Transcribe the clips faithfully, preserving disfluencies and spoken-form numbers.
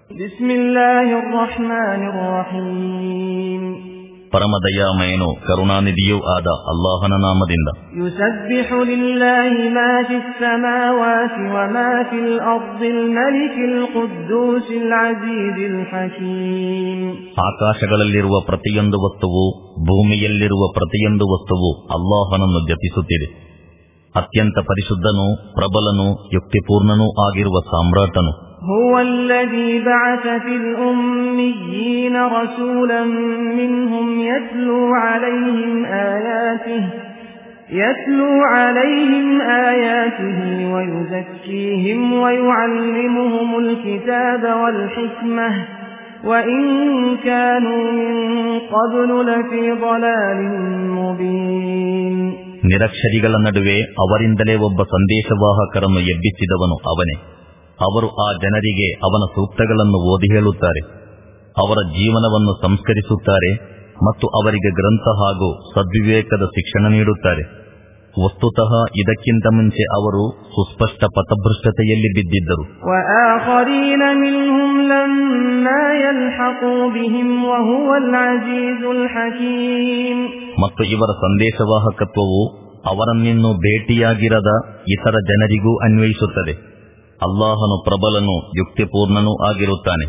ಬಿಸ್ಮಿಲ್ಲಾಹಿರ್ ರಹ್ಮಾನಿರ್ ರಹೀಮ್. ಪರಮದಯಾಮಯನು ಕರುಣಾನಿಧಿಯೂ ಆದ ಅಲ್ಲಾಹನ ನಾಮದಿಂದ. ಯುಸಬ್ಬಿಹು ಲಿಲ್ಲಾಹಿ ಮಾ ಫಿಸ್ ಸಮಾವಾತಿ ವ ಮಾ ಫಿಲ್ ಅರ್ದಿಲ್ ಮಲಿಕಿಲ್ ಖುದ್ದೂಸಿಲ್ ಅಜೀಜಿಲ್ ಹಕೀಮ್. ಆಕಾಶಗಳಲ್ಲಿರುವ ಪ್ರತಿಯೊಂದು ವಸ್ತುವು, ಭೂಮಿಯಲ್ಲಿರುವ ಪ್ರತಿಯೊಂದು ವಸ್ತುವು ಅಲ್ಲಾಹನನ್ನು ಜಪಿಸುತ್ತಿದೆ. ಅತ್ಯಂತ ಪರಿಶುದ್ಧನೂ ಪ್ರಬಲನೂ ಯುಕ್ತಿಪೂರ್ಣನೂ ಆಗಿರುವ ಸಾಮ್ರಾಟನು. هو الذي بعث في الأميين رسولا منهم يتلو عليهم آياته يتلو عليهم آياته ويزكيهم ويعلمهم الكتاب والحكمة وإن كانوا من قبل لفي ضلال مبين. ನಿರಕ್ಷರಿಗಳ ನಡುವೆ ಅವರಿಂದಲೇ ಒಬ್ಬ ಸಂದೇಶವಾಹಕರನ್ನು ಎಬ್ಬಿಸಿದವನು ಅವನೇ. ಅವರು ಆ ಜನರಿಗೆ ಅವನ ಸೂಕ್ತಗಳನ್ನು ಓದಿ ಹೇಳುತ್ತಾರೆ, ಅವರ ಜೀವನವನ್ನು ಸಂಸ್ಕರಿಸುತ್ತಾರೆ ಮತ್ತು ಅವರಿಗೆ ಗ್ರಂಥ ಹಾಗೂ ಸದ್ವಿವೇಕದ ಶಿಕ್ಷಣ ನೀಡುತ್ತಾರೆ. ವಸ್ತುತಃ ಇದಕ್ಕಿಂತ ಮುಂಚೆ ಅವರು ಸುಸ್ಪಷ್ಟ ಪಥಭ್ರಷ್ಟತೆಯಲ್ಲಿ ಬಿದ್ದಿದ್ದರು. ಮತ್ತು ಇವರ ಸಂದೇಶವಾಹಕತ್ವವು ಅವರನ್ನಿನ್ನೂ ಭೇಟಿಯಾಗಿರದ ಇತರ ಜನರಿಗೂ ಅನ್ವಯಿಸುತ್ತದೆ. ಅಲ್ಲಾಹನು ಪ್ರಬಲನೂ ಯುಕ್ತಿಪೂರ್ಣನೂ ಆಗಿರುತ್ತಾನೆ.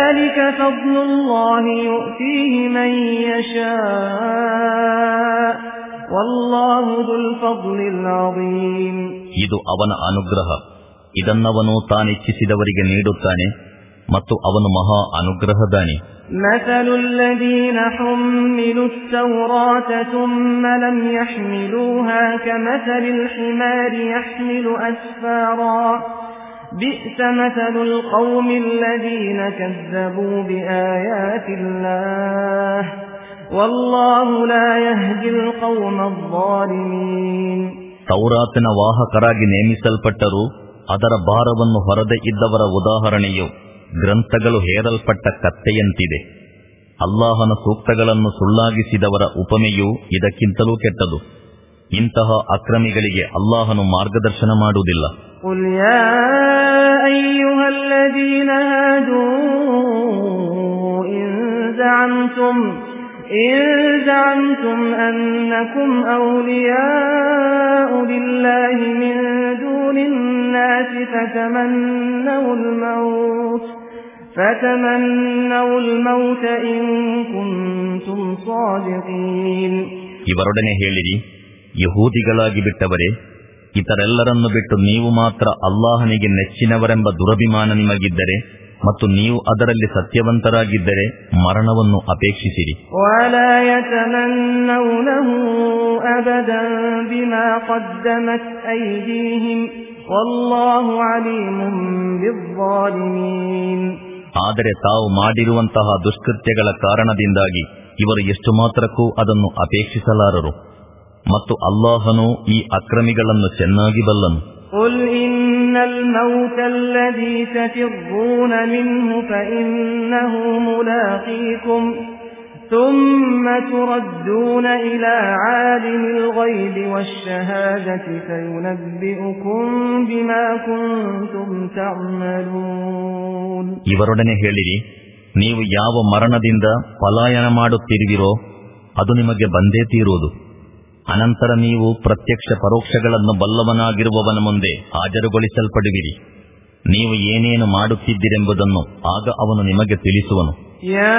ಇದು ಅವನ ಅನುಗ್ರಹ. ಇದನ್ನವನು ತಾನಿಚ್ಛಿಸಿದವರಿಗೆ ನೀಡುತ್ತಾನೆ ಮತ್ತು ಅವನು ಮಹಾ ಅನುಗ್ರಹದಾನಿ. مثل الذين حملوا التوراة ثم لم يحملوها كمثل الحمار يحمل أسفارا بئس مثل القوم الذين كذبوا بآيات الله والله لا يهدي القوم الظالمين. ತೌರಾತಿನ ವಾಹಕರಾಗಿ ನೇಮಿಸಲ್ಪಟ್ಟರು ಅದರ ಭಾರವನ್ನು ಹೊರದೆ ಇದ್ದವರ ಉದಾಹರಣೆಯು ಗ್ರಂಥಗಳು ಹೇರಲ್ಪಟ್ಟ ಕತ್ತೆಯಂತಿದೆ. ಅಲ್ಲಾಹನ ಸೂಕ್ತಗಳನ್ನು ಸುಳ್ಳಾಗಿಸಿದವರ ಉಪಮೆಯು ಇದಕ್ಕಿಂತಲೂ ಕೆಟ್ಟದು. ಇಂತಹ ಅಕ್ರಮಿಗಳಿಗೆ ಅಲ್ಲಾಹನು ಮಾರ್ಗದರ್ಶನ ಮಾಡುವುದಿಲ್ಲ. قُلْ يَا أَيُّهَا الَّذِينَ هَادُوا إِن زَعَمْتُمْ إِن زَعَمْتُمْ أَنَّكُمْ أَوْلِيَاءُ لِلَّهِ مِن دُونِ النَّاسِ فَتَمَنَّوُا الْمَوْتَ فَتَمَنَّوُا الْمَوْتَ إِن كُنتُمْ صَادِقِينَ. ಇವರೊಡನೆ ಹೇಳಿರಿ, ಯಹೂದಿಗಳಾಗಿ ಬಿಟ್ಟವರೇ, ಇತರೆಲ್ಲರನ್ನು ಬಿಟ್ಟು ನೀವು ಮಾತ್ರ ಅಲ್ಲಾಹನಿಗೆ ನೆಚ್ಚಿನವರೆಂಬ ದುರಭಿಮಾನ ನಿಮಗಿದ್ದರೆ ಮತ್ತು ನೀವು ಅದರಲ್ಲಿ ಸತ್ಯವಂತರಾಗಿದ್ದರೆ ಮರಣವನ್ನು ಅಪೇಕ್ಷಿಸಿರಿ. وَلَا يَتَمَنَّوْنَهُ أَبَدًا بِمَا قَدَّمَتْ أَيْدِيهِمْ وَاللَّهُ عَلِيمٌ بِالظَّالِمِينَ. ಆದರೆ ತಾವು ಮಾಡಿರುವಂತಹ ದುಷ್ಕೃತ್ಯಗಳ ಕಾರಣದಿಂದಾಗಿ ಇವರು ಎಷ್ಟು ಮಾತ್ರಕ್ಕೂ ಅದನ್ನು ಅಪೇಕ್ಷಿಸಲಾರರು ಮತ್ತು ಅಲ್ಲಾಹನು ಈ ಅಕ್ರಮಿಗಳನ್ನು ಚೆನ್ನಾಗಿ ಬಲ್ಲನು. قُلْ إِنَّ الْمَوْتَ الَّذِي تَفِرُّونَ مِنْهُ فَإِنَّهُ مُلَاقِيكُمْ ثُمَّ تُرَدُّونَ إِلَى عَالِمِ الْغَيْبِ وَالشَّهَادَةِ فَيُنَبِّئُكُم بِمَا كُنتُمْ تَعْمَلُونَ. ಇವರೊಡನೆ ಹೇಳಿರಿ, ನೀವು ಯಾವ ಮರಣದಿಂದ ಪಲಾಯನ ಮಾಡುತ್ತಿರುವಿರೋ ಅದು ನಿಮಗೆ ಬಂದೇ ತೀರುವುದು. ಅನಂತರ ನೀವು ಪ್ರತ್ಯಕ್ಷ ಪರೋಕ್ಷಗಳನ್ನು ಬಲ್ಲವನಾಗಿರುವವನ ಮುಂದೆ ಹಾಜರುಗೊಳಿಸಲ್ಪಡುವಿರಿ. ನೀವು ಏನೇನು ಮಾಡುತ್ತಿದ್ದಿರೆಂಬುದನ್ನು ಆಗ ಅವನು ನಿಮಗೆ ತಿಳಿಸುವನು. ಯಾ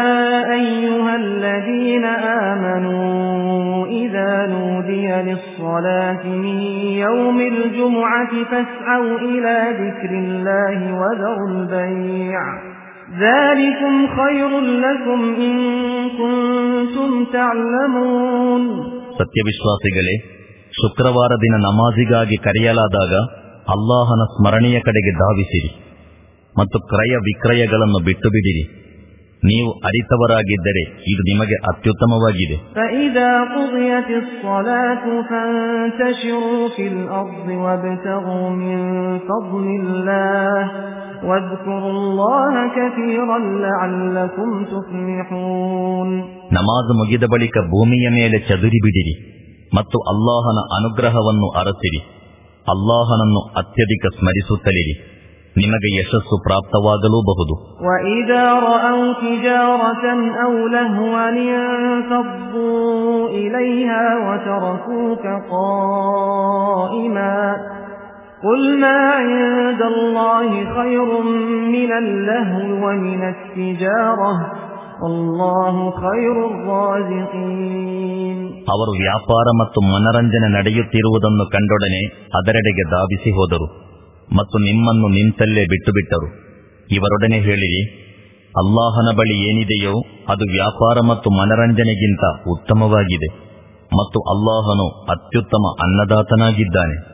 ಅಯ್ಯುಹಲ್ಲದೀನ ಆಮನೂ ಇದಾ ನೂದಿಯ ಲಿಸ್ಸಲಾತಿ ಮಿನ್ ಯೌಮಿಲ್ ಜುಮ್ಅತಿ ಫಸ್ಔ ಇಲಾ ದಿಕ್ರಿಲ್ಲಾಹಿ ವದರುಲ್ ಬೈಅ ذلكم خير لكم إن كنتم تعلمون. ಸತ್ಯವಿಶ್ವಾಸಿಗಳೇ, ಶುಕ್ರವಾರ ದಿನ ನಮಾಜಿಗಾಗಿ ಕರೆಯಲಾದಾಗ ಅಲ್ಲಾಹನ ಸ್ಮರಣೆಯ ಕಡೆಗೆ ಧಾವಿಸಿರಿ ಮತ್ತು ಕ್ರಯ ವಿಕ್ರಯಗಳನ್ನು ಬಿಟ್ಟು ಬಿಡಿರಿ. ನೀವು ಅರಿತವರಾಗಿದ್ದರೆ ಇದು ನಿಮಗೆ ಅತ್ಯುತ್ತಮವಾಗಿದೆ. فَإِذَا قُضِيَتِ الصَّلَاةُ فَانْتَشِرُوا فِي الْأَرْضِ وَابْتَغُوا مِنْ فَضْلِ اللَّهِ وَاذْكُرُوا اللَّهَ كَثِيرًا لَعَلَّكُمْ تُفْلِحُونَ. ನಮಾಜ್ ಮುಗಿದ ಬಳಿಕ ಭೂಮಿಯ ಮೇಲೆ ಚದುರಿ ಬಿಡಿರಿ ಮತ್ತು ಅಲ್ಲಾಹನ ಅನುಗ್ರಹವನ್ನು ಅರಸಿರಿ. ಅಲ್ಲಾಹನನ್ನು ಅತ್ಯಧಿಕ ಸ್ಮರಿಸುತ್ತಲಿರಿ ನಿಮಗೆ ಯಶಸ್ಸು ಪ್ರಾಪ್ತವಾಗಲೂಬಹುದು. وَإِذَا رَأَوْا تِجَارَةً أَوْ لَهْوًا انفَضُّوا إِلَيْهَا وَتَرَكُوكَ قَائِمًا قُلْ مَا عِندَ اللَّهِ خَيْرٌ مِنَ اللَّهْوِ وَمِنَ التِّجَارَةِ وَاللَّهُ خَيْرُ الرَّازِقِينَ. ಅವರು ವ್ಯಾಪಾರ ಮತ್ತು ಮನರಂಜನೆ ನಡೆಯುತ್ತಿರುವುದನ್ನು ಕಂಡೊಡನೆ ಅದರೆಡೆಗೆ ಧಾವಿಸಿ ಹೋದರು ಮತ್ತು ನಿಮ್ಮನ್ನು ನಿಂತಲ್ಲೇ ಬಿಟ್ಟು ಬಿಟ್ಟರು. ಇವರೊಡನೆ ಹೇಳಿರಿ, ಅಲ್ಲಾಹನ ಬಳಿ ಏನಿದೆಯೋ ಅದು ವ್ಯಾಪಾರ ಮತ್ತು ಮನರಂಜನೆಗಿಂತ ಉತ್ತಮವಾಗಿದೆ ಮತ್ತು ಅಲ್ಲಾಹನು ಅತ್ಯುತ್ತಮ ಅನ್ನದಾತನಾಗಿದ್ದಾನೆ.